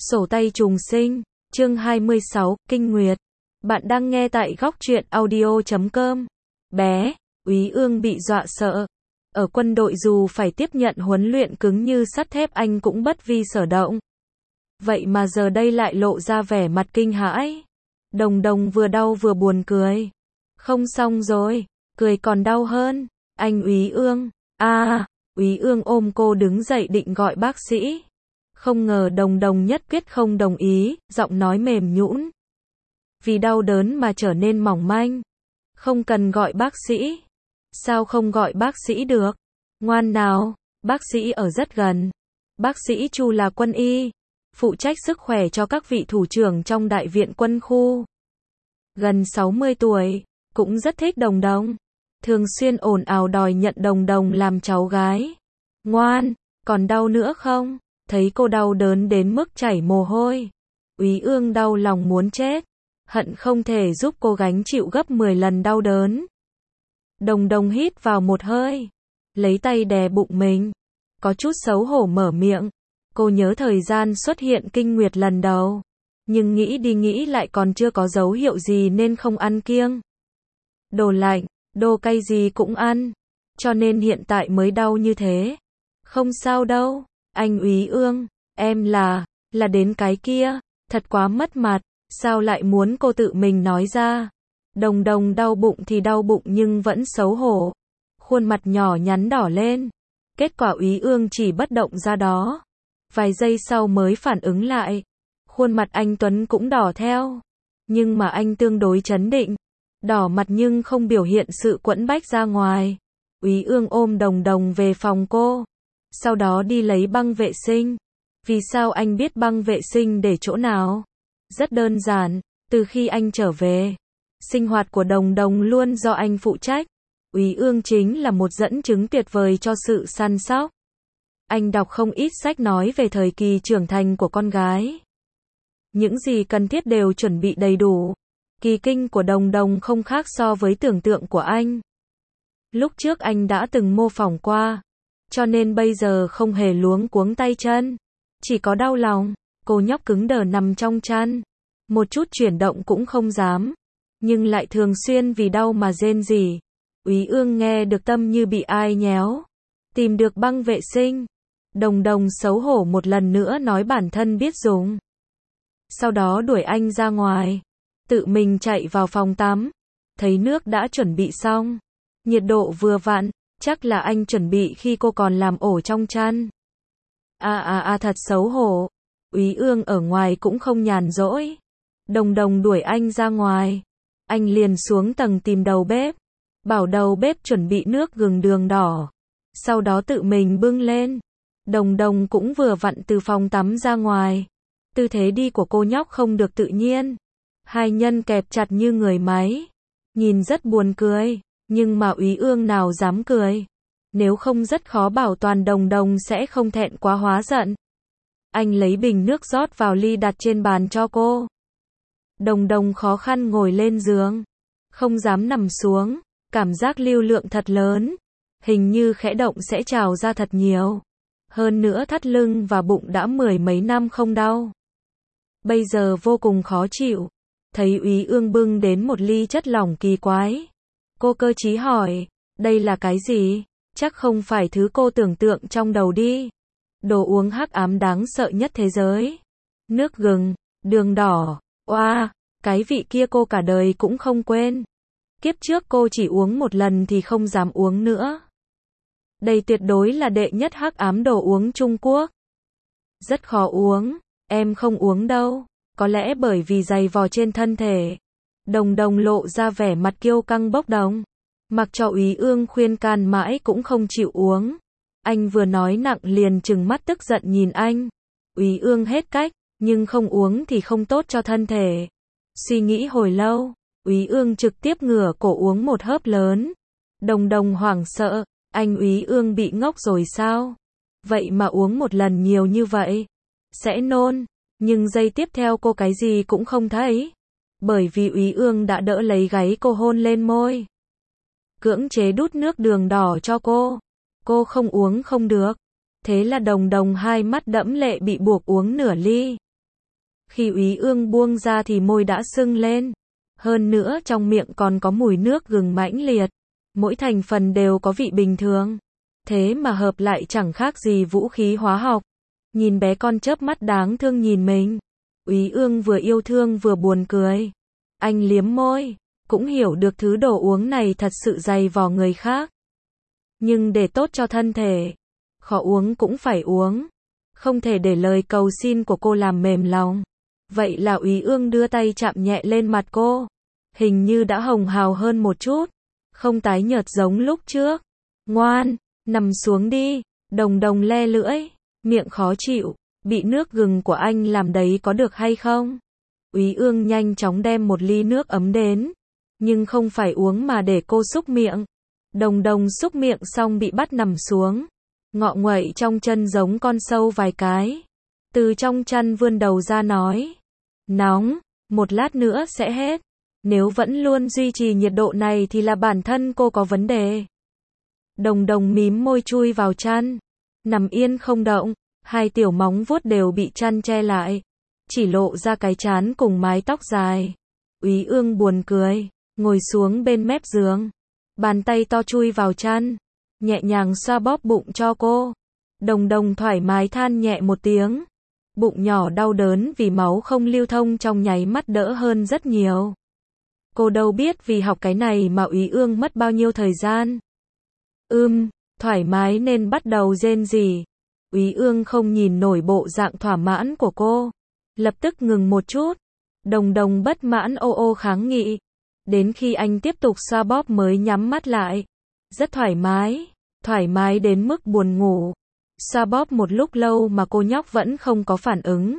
Sổ tay trùng sinh, chương 26, Kinh Nguyệt. Bạn đang nghe tại góc truyện audio.com. Bé, Úy Ương bị dọa sợ. Ở quân đội dù phải tiếp nhận huấn luyện cứng như sắt thép anh cũng bất vi sở động. Vậy mà giờ đây lại lộ ra vẻ mặt kinh hãi. Đồng Đồng vừa đau vừa buồn cười. Không xong rồi, cười còn đau hơn. Anh Úy Ương, Úy Ương ôm cô đứng dậy định gọi bác sĩ. Không ngờ Đồng Đồng nhất quyết không đồng ý, giọng nói mềm nhũn. Vì đau đớn mà trở nên mỏng manh. Không cần gọi bác sĩ. Sao không gọi bác sĩ được? Ngoan nào, bác sĩ ở rất gần. Bác sĩ Chu là quân y, phụ trách sức khỏe cho các vị thủ trưởng trong đại viện quân khu. Gần 60 tuổi, cũng rất thích Đồng Đồng. Thường xuyên ồn ào đòi nhận Đồng Đồng làm cháu gái. Ngoan, còn đau nữa không? Thấy cô đau đớn đến mức chảy mồ hôi. Úy Ương đau lòng muốn chết. Hận không thể giúp cô gánh chịu gấp 10 lần đau đớn. Đồng Đồng hít vào một hơi. Lấy tay đè bụng mình. Có chút xấu hổ mở miệng. Cô nhớ thời gian xuất hiện kinh nguyệt lần đầu. Nhưng nghĩ đi nghĩ lại còn chưa có dấu hiệu gì nên không ăn kiêng. Đồ lạnh, đồ cay gì cũng ăn. Cho nên hiện tại mới đau như thế. Không sao đâu. Anh Úy Ương, em là đến cái kia, thật quá mất mặt, sao lại muốn cô tự mình nói ra. Đồng Đồng đau bụng thì đau bụng nhưng vẫn xấu hổ. Khuôn mặt nhỏ nhắn đỏ lên. Kết quả Úy Ương chỉ bất động ra đó. Vài giây sau mới phản ứng lại. Khuôn mặt anh Tuấn cũng đỏ theo. Nhưng mà anh tương đối trấn định. Đỏ mặt nhưng không biểu hiện sự quẫn bách ra ngoài. Úy Ương ôm Đồng Đồng về phòng cô. Sau đó đi lấy băng vệ sinh. Vì sao anh biết băng vệ sinh để chỗ nào? Rất đơn giản, từ khi anh trở về, sinh hoạt của Đồng Đồng luôn do anh phụ trách. Úy Ương chính là một dẫn chứng tuyệt vời cho sự săn sóc. Anh đọc không ít sách nói về thời kỳ trưởng thành của con gái. Những gì cần thiết đều chuẩn bị đầy đủ. Kỳ kinh của Đồng Đồng không khác so với tưởng tượng của anh. Lúc trước anh đã từng mô phỏng qua. Cho nên bây giờ không hề luống cuống tay chân. Chỉ có đau lòng. Cô nhóc cứng đờ nằm trong chăn. Một chút chuyển động cũng không dám. Nhưng lại thường xuyên vì đau mà rên rỉ. Úy Ương nghe được tâm như bị ai nhéo. Tìm được băng vệ sinh. Đồng Đồng xấu hổ một lần nữa nói bản thân biết dùng. Sau đó đuổi anh ra ngoài. Tự mình chạy vào phòng tắm. Thấy nước đã chuẩn bị xong. Nhiệt độ vừa vặn. Chắc là anh chuẩn bị khi cô còn làm ổ trong chăn. Thật xấu hổ. Úy Ương ở ngoài cũng không nhàn rỗi. Đồng Đồng đuổi anh ra ngoài. Anh liền xuống tầng tìm đầu bếp. Bảo đầu bếp chuẩn bị nước gừng đường đỏ. Sau đó tự mình bưng lên. Đồng Đồng cũng vừa vặn từ phòng tắm ra ngoài. Tư thế đi của cô nhóc không được tự nhiên. Hai nhân kẹp chặt như người máy. Nhìn rất buồn cười. Nhưng mà Úy Ương nào dám cười. Nếu không rất khó bảo toàn Đồng Đồng sẽ không thẹn quá hóa giận. Anh lấy bình nước rót vào ly đặt trên bàn cho cô. Đồng Đồng khó khăn ngồi lên giường. Không dám nằm xuống. Cảm giác lưu lượng thật lớn. Hình như khẽ động sẽ trào ra thật nhiều. Hơn nữa thắt lưng và bụng đã 10 mấy năm không đau. Bây giờ vô cùng khó chịu. Thấy Úy Ương bưng đến một ly chất lỏng kỳ quái. Cô cơ trí hỏi, đây là cái gì? Chắc không phải thứ cô tưởng tượng trong đầu đi. Đồ uống hắc ám đáng sợ nhất thế giới. Nước gừng, đường đỏ, cái vị kia cô cả đời cũng không quên. Kiếp trước cô chỉ uống một lần thì không dám uống nữa. Đây tuyệt đối là đệ nhất hắc ám đồ uống Trung Quốc. Rất khó uống, em không uống đâu. Có lẽ bởi vì dày vò trên thân thể. Đồng Đồng lộ ra vẻ mặt kiêu căng bốc đồng. Mặc cho Úy Ương khuyên can mãi cũng không chịu uống. Anh vừa nói nặng liền trừng mắt tức giận nhìn anh. Úy Ương hết cách, nhưng không uống thì không tốt cho thân thể. Suy nghĩ hồi lâu, Úy Ương trực tiếp ngửa cổ uống một hớp lớn. Đồng Đồng hoảng sợ, anh Úy Ương bị ngốc rồi sao? Vậy mà uống một lần nhiều như vậy, sẽ nôn. Nhưng giây tiếp theo cô cái gì cũng không thấy. Bởi vì Úy Ương đã đỡ lấy gáy cô hôn lên môi. Cưỡng chế đút nước đường đỏ cho cô. Cô không uống không được. Thế là Đồng Đồng hai mắt đẫm lệ bị buộc uống nửa ly. Khi Úy Ương buông ra thì môi đã sưng lên. Hơn nữa trong miệng còn có mùi nước gừng mãnh liệt. Mỗi thành phần đều có vị bình thường. Thế mà hợp lại chẳng khác gì vũ khí hóa học. Nhìn bé con chớp mắt đáng thương nhìn mình. Úy Ương vừa yêu thương vừa buồn cười. Anh liếm môi, cũng hiểu được thứ đồ uống này thật sự dày vò người khác. Nhưng để tốt cho thân thể, khó uống cũng phải uống. Không thể để lời cầu xin của cô làm mềm lòng. Vậy là Úy Ương đưa tay chạm nhẹ lên mặt cô. Hình như đã hồng hào hơn một chút. Không tái nhợt giống lúc trước. Ngoan, nằm xuống đi. Đồng Đồng le lưỡi, miệng khó chịu. Bị nước gừng của anh làm đấy có được hay không? Úy Ương nhanh chóng đem một ly nước ấm đến. Nhưng không phải uống mà để cô xúc miệng. Đồng Đồng xúc miệng xong bị bắt nằm xuống. Ngọ nguậy trong chân giống con sâu vài cái. Từ trong chăn vươn đầu ra nói. Nóng, một lát nữa sẽ hết. Nếu vẫn luôn duy trì nhiệt độ này thì là bản thân cô có vấn đề. Đồng Đồng mím môi chui vào chăn. Nằm yên không động. Hai tiểu móng vuốt đều bị chăn che lại. Chỉ lộ ra cái trán cùng mái tóc dài. Úy Ương buồn cười. Ngồi xuống bên mép giường. Bàn tay to chui vào chăn. Nhẹ nhàng xoa bóp bụng cho cô. Đồng Đồng thoải mái than nhẹ một tiếng. Bụng nhỏ đau đớn vì máu không lưu thông trong nháy mắt đỡ hơn rất nhiều. Cô đâu biết vì học cái này mà Úy Ương mất bao nhiêu thời gian. Thoải mái nên bắt đầu rên rỉ. Úy Ương không nhìn nổi bộ dạng thỏa mãn của cô. Lập tức ngừng một chút. Đồng Đồng bất mãn ô ô kháng nghị. Đến khi anh tiếp tục xoa bóp mới nhắm mắt lại. Rất thoải mái đến mức buồn ngủ. Xoa bóp một lúc lâu mà cô nhóc vẫn không có phản ứng.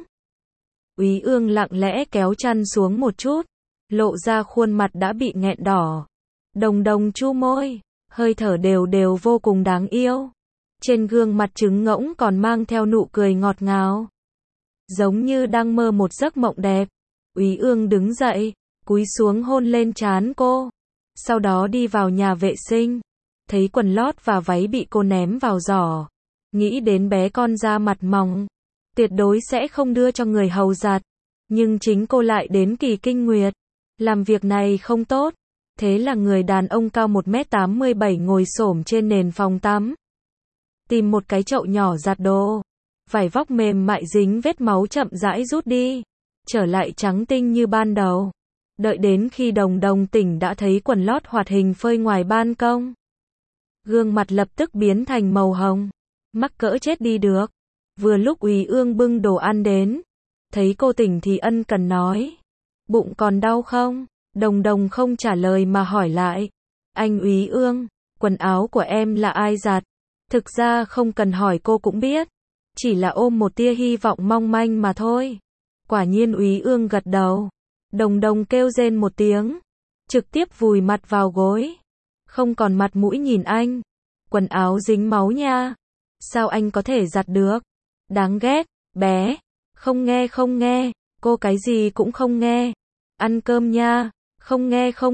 Úy Ương lặng lẽ kéo chăn xuống một chút. Lộ ra khuôn mặt đã bị nghẹn đỏ. Đồng Đồng chu môi. Hơi thở đều đều vô cùng đáng yêu. Trên gương mặt trứng ngỗng còn mang theo nụ cười ngọt ngào. Giống như đang mơ một giấc mộng đẹp. Úy Ương đứng dậy, cúi xuống hôn lên trán cô. Sau đó đi vào nhà vệ sinh. Thấy quần lót và váy bị cô ném vào giỏ. Nghĩ đến bé con da mặt mỏng. Tuyệt đối sẽ không đưa cho người hầu giặt. Nhưng chính cô lại đến kỳ kinh nguyệt. Làm việc này không tốt. Thế là người đàn ông cao 1m87 ngồi xổm trên nền phòng tắm. Tìm một cái chậu nhỏ giặt đồ. Vải vóc mềm mại dính vết máu chậm rãi rút đi. Trở lại trắng tinh như ban đầu. Đợi đến khi Đồng Đồng tỉnh đã thấy quần lót hoạt hình phơi ngoài ban công. Gương mặt lập tức biến thành màu hồng. Mắc cỡ chết đi được. Vừa lúc Úy Ương bưng đồ ăn đến. Thấy cô tỉnh thì ân cần nói. Bụng còn đau không? Đồng Đồng không trả lời mà hỏi lại. Anh Úy Ương, quần áo của em là ai giặt? Thực ra không cần hỏi cô cũng biết. Chỉ là ôm một tia hy vọng mong manh mà thôi. Quả nhiên Úy Ương gật đầu. Đồng Đồng kêu rên một tiếng. Trực tiếp vùi mặt vào gối. Không còn mặt mũi nhìn anh. Quần áo dính máu nha. Sao anh có thể giặt được? Đáng ghét, bé. Không nghe. Cô cái gì cũng không nghe. Ăn cơm nha. Không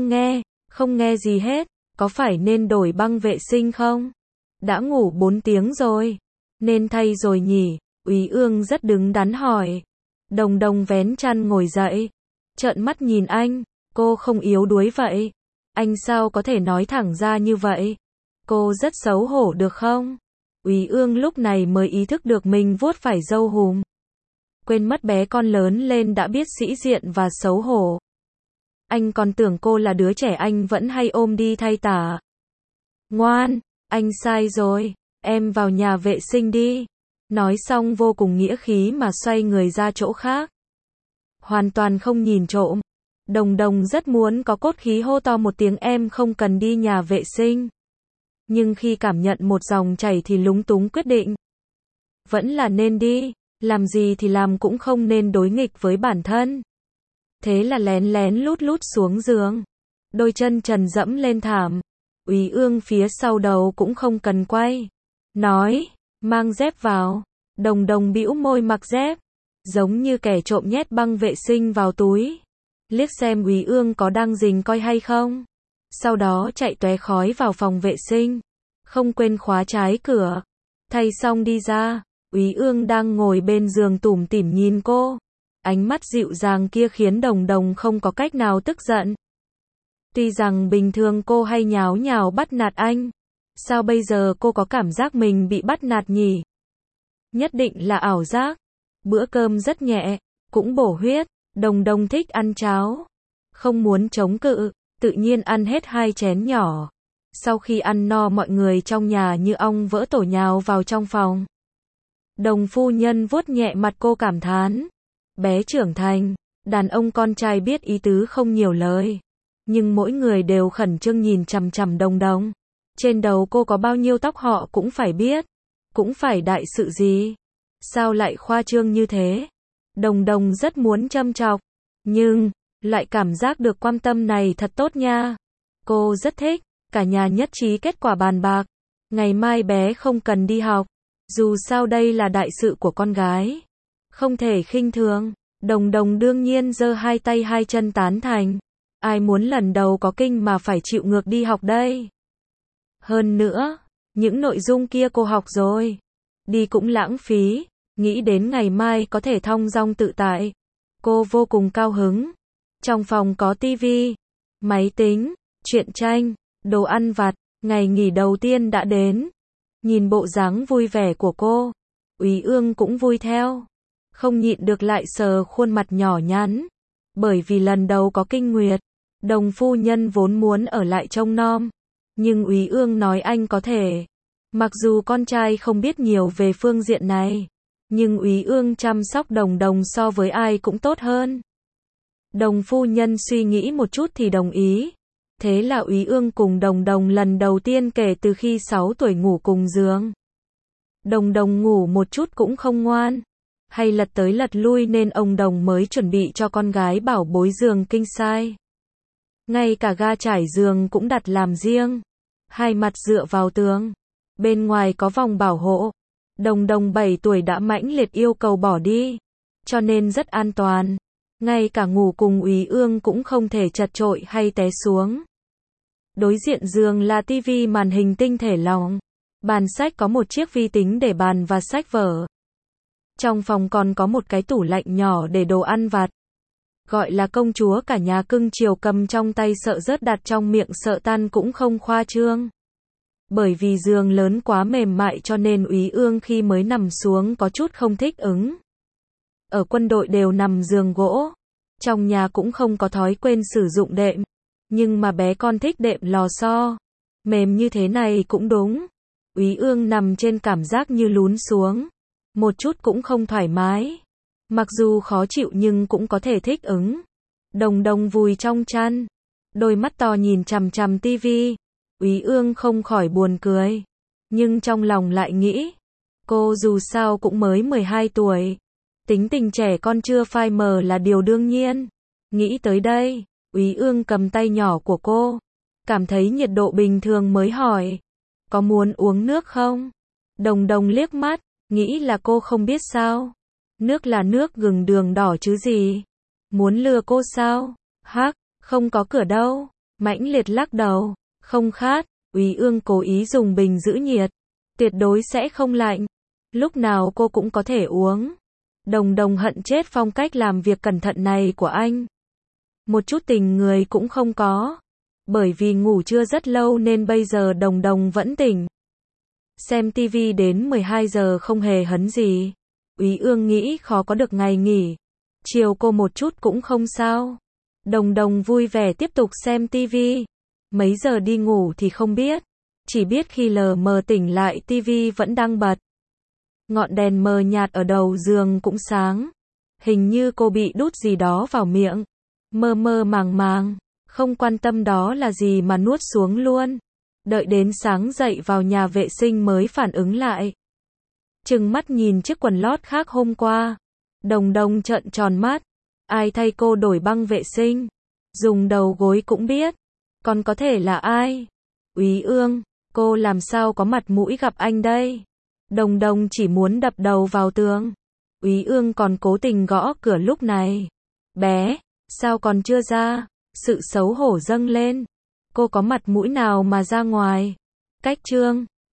nghe gì hết. Có phải nên đổi băng vệ sinh không? Đã ngủ 4 tiếng rồi. Nên thay rồi nhỉ? Úy Ương rất đứng đắn hỏi. Đồng Đồng vén chăn ngồi dậy. Trợn mắt nhìn anh. Cô không yếu đuối vậy. Anh sao có thể nói thẳng ra như vậy? Cô rất xấu hổ được không? Úy Ương lúc này mới ý thức được mình vuốt phải râu hùm. Quên mất bé con lớn lên đã biết sĩ diện và xấu hổ. Anh còn tưởng cô là đứa trẻ anh vẫn hay ôm đi thay tả. Ngoan, anh sai rồi, em vào nhà vệ sinh đi. Nói xong vô cùng nghĩa khí mà xoay người ra chỗ khác. Hoàn toàn không nhìn trộm. Đồng Đồng rất muốn có cốt khí hô to một tiếng em không cần đi nhà vệ sinh. Nhưng khi cảm nhận một dòng chảy thì lúng túng quyết định. Vẫn là nên đi, làm gì thì làm cũng không nên đối nghịch với bản thân. Thế là lén lén lút lút xuống giường. Đôi chân trần dẫm lên thảm. Úy Ương phía sau đầu cũng không cần quay. Nói, mang dép vào. Đồng Đồng bĩu môi mặc dép. Giống như kẻ trộm nhét băng vệ sinh vào túi. Liếc xem Úy Ương có đang rình coi hay không. Sau đó chạy tóe khói vào phòng vệ sinh. Không quên khóa trái cửa. Thay xong đi ra. Úy Ương đang ngồi bên giường tủm tỉm nhìn cô. Ánh mắt dịu dàng kia khiến Đồng Đồng không có cách nào tức giận. Tuy rằng bình thường cô hay nháo nhào bắt nạt anh, sao bây giờ cô có cảm giác mình bị bắt nạt nhỉ? Nhất định là ảo giác. Bữa cơm rất nhẹ, cũng bổ huyết, Đồng Đồng thích ăn cháo. Không muốn chống cự, tự nhiên ăn hết 2 chén nhỏ. Sau khi ăn no mọi người trong nhà như ong vỡ tổ nhào vào trong phòng. Đồng phu nhân vuốt nhẹ mặt cô cảm thán. Bé trưởng thành, đàn ông con trai biết ý tứ không nhiều lời. Nhưng mỗi người đều khẩn trương nhìn chằm chằm Đồng Đồng. Trên đầu cô có bao nhiêu tóc họ cũng phải biết. Cũng phải đại sự gì. Sao lại khoa trương như thế? Đồng Đồng rất muốn châm chọc. Nhưng, lại cảm giác được quan tâm này thật tốt nha. Cô rất thích. Cả nhà nhất trí kết quả bàn bạc. Ngày mai bé không cần đi học. Dù sao đây là đại sự của con gái. Không thể khinh thường. Đồng Đồng đương nhiên giơ 2 tay 2 chân tán thành. Ai muốn lần đầu có kinh mà phải chịu ngược đi học đây? Hơn nữa, những nội dung kia cô học rồi. Đi cũng lãng phí. Nghĩ đến ngày mai có thể thong dong tự tại. Cô vô cùng cao hứng. Trong phòng có tivi, máy tính, truyện tranh, đồ ăn vặt. Ngày nghỉ đầu tiên đã đến. Nhìn bộ dáng vui vẻ của cô, Úy Ương cũng vui theo. Không nhịn được lại sờ khuôn mặt nhỏ nhắn. Bởi vì lần đầu có kinh nguyệt, Đồng phu nhân vốn muốn ở lại trông nom. Nhưng Úy Ương nói anh có thể. Mặc dù con trai không biết nhiều về phương diện này, nhưng Úy Ương chăm sóc Đồng Đồng so với ai cũng tốt hơn. Đồng phu nhân suy nghĩ một chút thì đồng ý. Thế là Úy Ương cùng Đồng Đồng lần đầu tiên kể từ khi 6 tuổi ngủ cùng giường. Đồng Đồng ngủ một chút cũng không ngoan. Hay lật tới lật lui nên ông Đồng mới chuẩn bị cho con gái bảo bối giường king size. Ngay cả ga trải giường cũng đặt làm riêng. 2 mặt dựa vào tường. Bên ngoài có vòng bảo hộ. Đồng Đồng 7 tuổi đã mãnh liệt yêu cầu bỏ đi. Cho nên rất an toàn. Ngay cả ngủ cùng Úy Ương cũng không thể chật chội hay té xuống. Đối diện giường là tivi màn hình tinh thể lỏng. Bàn sách có một chiếc vi tính để bàn và sách vở. Trong phòng còn có một cái tủ lạnh nhỏ để đồ ăn vặt. Gọi là công chúa cả nhà cưng chiều cầm trong tay sợ rớt đặt trong miệng sợ tan cũng không khoa trương. Bởi vì giường lớn quá mềm mại cho nên Úy Ương khi mới nằm xuống có chút không thích ứng. Ở quân đội đều nằm giường gỗ. Trong nhà cũng không có thói quen sử dụng đệm. Nhưng mà bé con thích đệm lò xo. Mềm như thế này cũng đúng. Úy Ương nằm trên cảm giác như lún xuống. Một chút cũng không thoải mái. Mặc dù khó chịu nhưng cũng có thể thích ứng. Đồng Đồng vùi trong chăn. Đôi mắt to nhìn chằm chằm tivi. Úy Ương không khỏi buồn cười. Nhưng trong lòng lại nghĩ. Cô dù sao cũng mới 12 tuổi. Tính tình trẻ con chưa phai mờ là điều đương nhiên. Nghĩ tới đây, Úy Ương cầm tay nhỏ của cô. Cảm thấy nhiệt độ bình thường mới hỏi. Có muốn uống nước không? Đồng Đồng liếc mắt, nghĩ là cô không biết sao. Nước là nước gừng đường đỏ chứ gì. Muốn lừa cô sao? Hắc, không có cửa đâu. Mãnh liệt lắc đầu. Không khát. Úy Ương cố ý dùng bình giữ nhiệt. Tuyệt đối sẽ không lạnh. Lúc nào cô cũng có thể uống. Đồng Đồng hận chết phong cách làm việc cẩn thận này của anh. Một chút tình người cũng không có. Bởi vì ngủ trưa rất lâu nên bây giờ Đồng Đồng vẫn tỉnh. Xem tivi đến 12 giờ không hề hấn gì. Úy Ương nghĩ khó có được ngày nghỉ. Chiều cô một chút cũng không sao. Đồng Đồng vui vẻ tiếp tục xem tivi. Mấy giờ đi ngủ thì không biết. Chỉ biết khi lờ mờ tỉnh lại tivi vẫn đang bật. Ngọn đèn mờ nhạt ở đầu giường cũng sáng. Hình như cô bị đút gì đó vào miệng. Mơ mơ màng màng. Không quan tâm đó là gì mà nuốt xuống luôn. Đợi đến sáng dậy vào nhà vệ sinh mới phản ứng lại. Trừng mắt nhìn chiếc quần lót khác hôm qua. Đồng Đồng trợn tròn mắt. Ai thay cô đổi băng vệ sinh? Dùng đầu gối cũng biết. Còn có thể là ai? Úy Ương, cô làm sao có mặt mũi gặp anh đây? Đồng Đồng chỉ muốn đập đầu vào tường. Úy Ương còn cố tình gõ cửa lúc này. Bé, sao còn chưa ra? Sự xấu hổ dâng lên. Cô có mặt mũi nào mà ra ngoài? Cách trương.